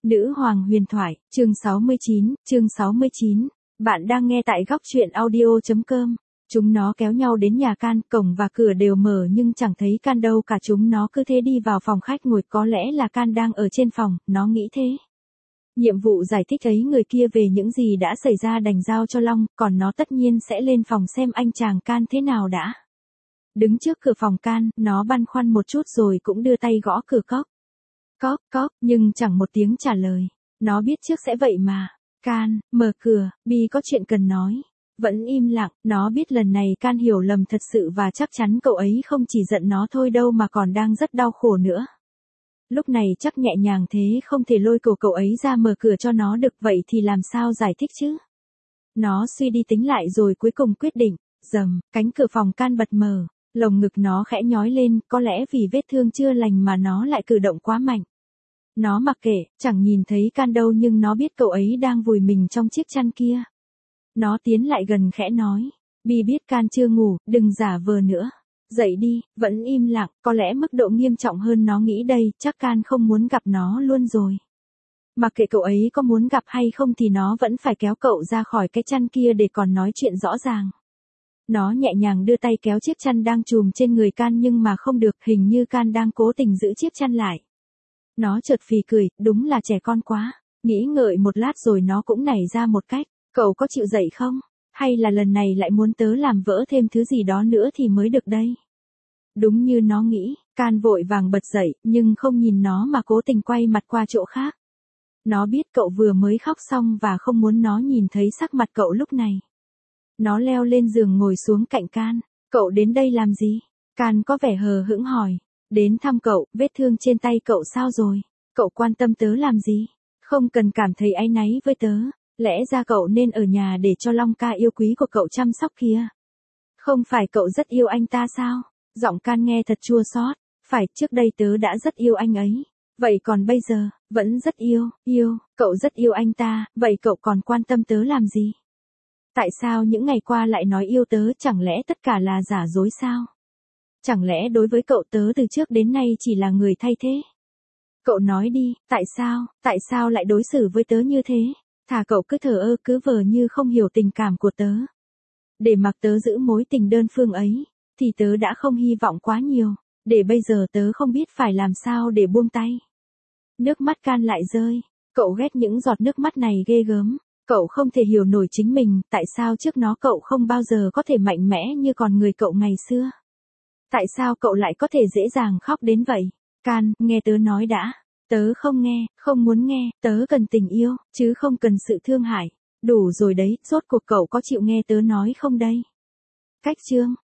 Nữ hoàng huyền thoại, chương 69. Bạn đang nghe tại góc truyện audio.com. Chúng nó kéo nhau đến nhà Can, cổng và cửa đều mở nhưng chẳng thấy Can đâu cả, chúng nó cứ thế đi vào phòng khách ngồi, có lẽ là Can đang ở trên phòng, nó nghĩ thế. Nhiệm vụ giải thích ấy người kia về những gì đã xảy ra đành giao cho Long, còn nó tất nhiên sẽ lên phòng xem anh chàng Can thế nào đã. Đứng trước cửa phòng Can, nó băn khoăn một chút rồi cũng đưa tay gõ cửa cốc. Cốc, nhưng chẳng một tiếng trả lời. Nó biết trước sẽ vậy mà. Can, mở cửa, Bi có chuyện cần nói. Vẫn im lặng, nó biết lần này Can hiểu lầm thật sự và chắc chắn cậu ấy không chỉ giận nó thôi đâu mà còn đang rất đau khổ nữa. Lúc này chắc nhẹ nhàng thế không thể lôi cậu ấy ra mở cửa cho nó được, vậy thì làm sao giải thích chứ? Nó suy đi tính lại rồi cuối cùng quyết định. Rầm, cánh cửa phòng Can bật mở. Lồng ngực nó khẽ nhói lên, có lẽ vì vết thương chưa lành mà nó lại cử động quá mạnh. Nó mặc kệ, chẳng nhìn thấy Can đâu nhưng nó biết cậu ấy đang vùi mình trong chiếc chăn kia. Nó tiến lại gần khẽ nói. Bi biết Can chưa ngủ, đừng giả vờ nữa. Dậy đi, vẫn im lặng, có lẽ mức độ nghiêm trọng hơn nó nghĩ đây, chắc Can không muốn gặp nó luôn rồi. Mặc kệ cậu ấy có muốn gặp hay không thì nó vẫn phải kéo cậu ra khỏi cái chăn kia để còn nói chuyện rõ ràng. Nó nhẹ nhàng đưa tay kéo chiếc chăn đang trùm trên người Can nhưng mà không được, hình như Can đang cố tình giữ chiếc chăn lại. Nó chợt phì cười, đúng là trẻ con quá. Nghĩ ngợi một lát rồi nó cũng nảy ra một cách. Cậu có chịu dậy không? Hay là lần này lại muốn tớ làm vỡ thêm thứ gì đó nữa thì mới được đây? Đúng như nó nghĩ, Can vội vàng bật dậy, nhưng không nhìn nó mà cố tình quay mặt qua chỗ khác. Nó biết cậu vừa mới khóc xong và không muốn nó nhìn thấy sắc mặt cậu lúc này. Nó leo lên giường ngồi xuống cạnh Can. Cậu đến đây làm gì? Can có vẻ hờ hững hỏi. Đến thăm cậu, vết thương trên tay cậu sao rồi? Cậu quan tâm tớ làm gì? Không cần cảm thấy áy náy với tớ. Lẽ ra cậu nên ở nhà để cho Long ca yêu quý của cậu chăm sóc kìa. Không phải cậu rất yêu anh ta sao? Giọng Can nghe thật chua xót. Phải, trước đây tớ đã rất yêu anh ấy. Vậy còn bây giờ, vẫn rất yêu, cậu rất yêu anh ta, vậy cậu còn quan tâm tớ làm gì? Tại sao những ngày qua lại nói yêu tớ, chẳng lẽ tất cả là giả dối sao? Chẳng lẽ đối với cậu tớ từ trước đến nay chỉ là người thay thế? Cậu nói đi, tại sao lại đối xử với tớ như thế? Thà cậu cứ thờ ơ cứ vờ như không hiểu tình cảm của tớ. Để mặc tớ giữ mối tình đơn phương ấy, thì tớ đã không hy vọng quá nhiều, để bây giờ tớ không biết phải làm sao để buông tay. Nước mắt Can lại rơi, cậu ghét những giọt nước mắt này ghê gớm. Cậu không thể hiểu nổi chính mình, tại sao trước nó cậu không bao giờ có thể mạnh mẽ như con người cậu ngày xưa. Tại sao cậu lại có thể dễ dàng khóc đến vậy? Can, nghe tớ nói đã. Tớ không nghe, không muốn nghe, tớ cần tình yêu, chứ không cần sự thương hại. Đủ rồi đấy, rốt cuộc cậu có chịu nghe tớ nói không đây? Cách chương